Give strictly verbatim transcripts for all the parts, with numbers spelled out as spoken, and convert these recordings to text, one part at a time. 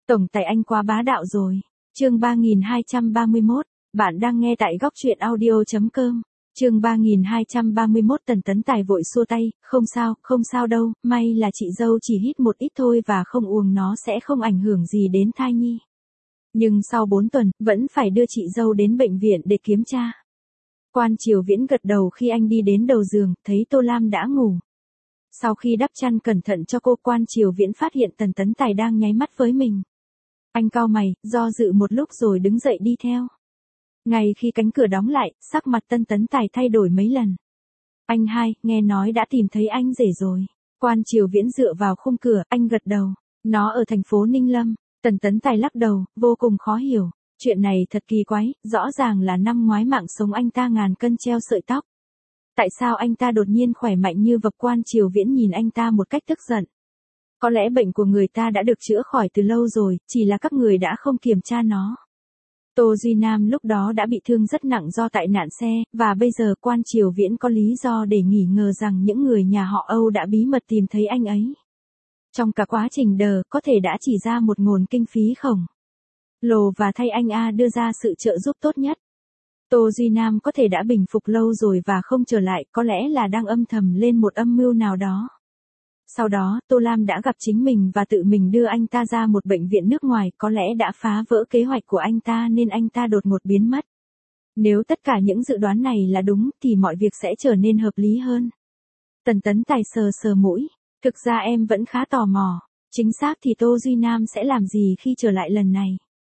Tổng tài anh quá bá đạo rồi. Chương ba nghìn hai trăm ba mươi mốt, bạn đang nghe tại góc truyện audio chấm com. Chương ba nghìn hai trăm ba mươi mốt. Tần Tấn Tài vội xua tay, không sao, không sao đâu, may là chị dâu chỉ hít một ít thôi và không uống nó sẽ không ảnh hưởng gì đến thai nhi. Nhưng sau bốn tuần, vẫn phải đưa chị dâu đến bệnh viện để kiểm tra. Quan Triều Viễn gật đầu khi anh đi đến đầu giường, thấy Tô Lam đã ngủ. Sau khi đắp chăn cẩn thận cho cô, Quan Triều Viễn phát hiện Tần Tấn Tài đang nháy mắt với mình. Anh cau mày, do dự một lúc rồi đứng dậy đi theo. Ngay khi cánh cửa đóng lại, sắc mặt Tần Tấn Tài thay đổi mấy lần. Anh hai, nghe nói đã tìm thấy anh rể rồi. Quan Triều Viễn dựa vào khung cửa, anh gật đầu. Nó ở thành phố Ninh Lâm. Tần Tấn Tài lắc đầu, vô cùng khó hiểu. Chuyện này thật kỳ quái, rõ ràng là năm ngoái mạng sống anh ta ngàn cân treo sợi tóc. Tại sao anh ta đột nhiên khỏe mạnh như vập? Quan Triều Viễn nhìn anh ta một cách tức giận. Có lẽ bệnh của người ta đã được chữa khỏi từ lâu rồi, chỉ là các người đã không kiểm tra nó. Tô Duy Nam lúc đó đã bị thương rất nặng do tai nạn xe, và bây giờ Quan Triều Viễn có lý do để nghi ngờ rằng những người nhà họ Âu đã bí mật tìm thấy anh ấy. Trong cả quá trình đờ, có thể đã chỉ ra một nguồn kinh phí khổng lồ và thay anh A đưa ra sự trợ giúp tốt nhất. Tô Duy Nam có thể đã bình phục lâu rồi và không trở lại, có lẽ là đang âm thầm lên một âm mưu nào đó. Sau đó, Tô Lam đã gặp chính mình và tự mình đưa anh ta ra một bệnh viện nước ngoài, có lẽ đã phá vỡ kế hoạch của anh ta nên anh ta đột ngột biến mất. Nếu tất cả những dự đoán này là đúng thì mọi việc sẽ trở nên hợp lý hơn. Tần Tấn Tài sờ sờ mũi. Thực ra em vẫn khá tò mò. Chính xác thì Tô Duy Nam sẽ làm gì khi trở lại lần này?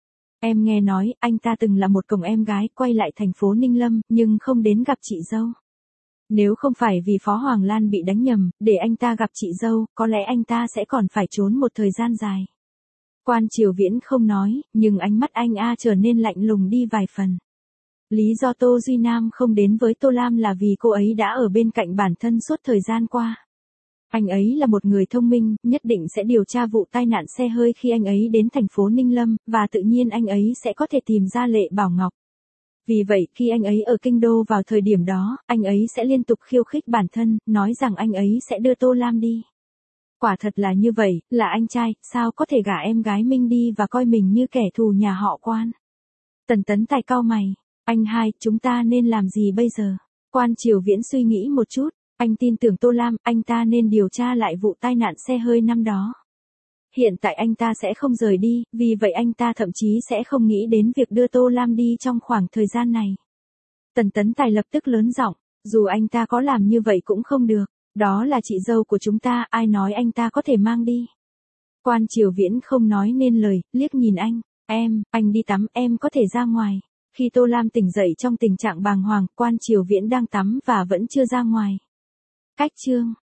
Em nghe nói, anh ta từng là một cậu em gái quay lại thành phố Ninh Lâm, nhưng không đến gặp chị dâu. Nếu không phải vì Phó Hoàng Lan bị đánh nhầm, để anh ta gặp chị dâu, có lẽ anh ta sẽ còn phải trốn một thời gian dài. Quan Triều Viễn không nói, nhưng ánh mắt anh A trở nên lạnh lùng đi vài phần. Lý do Tô Duy Nam không đến với Tô Lam là vì cô ấy đã ở bên cạnh bản thân suốt thời gian qua. Anh ấy là một người thông minh, nhất định sẽ điều tra vụ tai nạn xe hơi khi anh ấy đến thành phố Ninh Lâm, và tự nhiên anh ấy sẽ có thể tìm ra Lệ Bảo Ngọc. Vì vậy, khi anh ấy ở Kinh Đô vào thời điểm đó, anh ấy sẽ liên tục khiêu khích bản thân, nói rằng anh ấy sẽ đưa Tô Lam đi. Quả thật là như vậy, là anh trai, sao có thể gả em gái Minh đi và coi mình như kẻ thù nhà họ Quan. Tần Tấn Tài cau mày, anh hai, chúng ta nên làm gì bây giờ? Quan Triều Viễn suy nghĩ một chút, anh tin tưởng Tô Lam, anh ta nên điều tra lại vụ tai nạn xe hơi năm đó. Hiện tại anh ta sẽ không rời đi, vì vậy anh ta thậm chí sẽ không nghĩ đến việc đưa Tô Lam đi trong khoảng thời gian này. Tần Tấn Tài lập tức lớn giọng, dù anh ta có làm như vậy cũng không được, đó là chị dâu của chúng ta, ai nói anh ta có thể mang đi. Quan Triều Viễn không nói nên lời, liếc nhìn anh, em, anh đi tắm, em có thể ra ngoài. Khi Tô Lam tỉnh dậy trong tình trạng bàng hoàng, Quan Triều Viễn đang tắm và vẫn chưa ra ngoài. Cách chương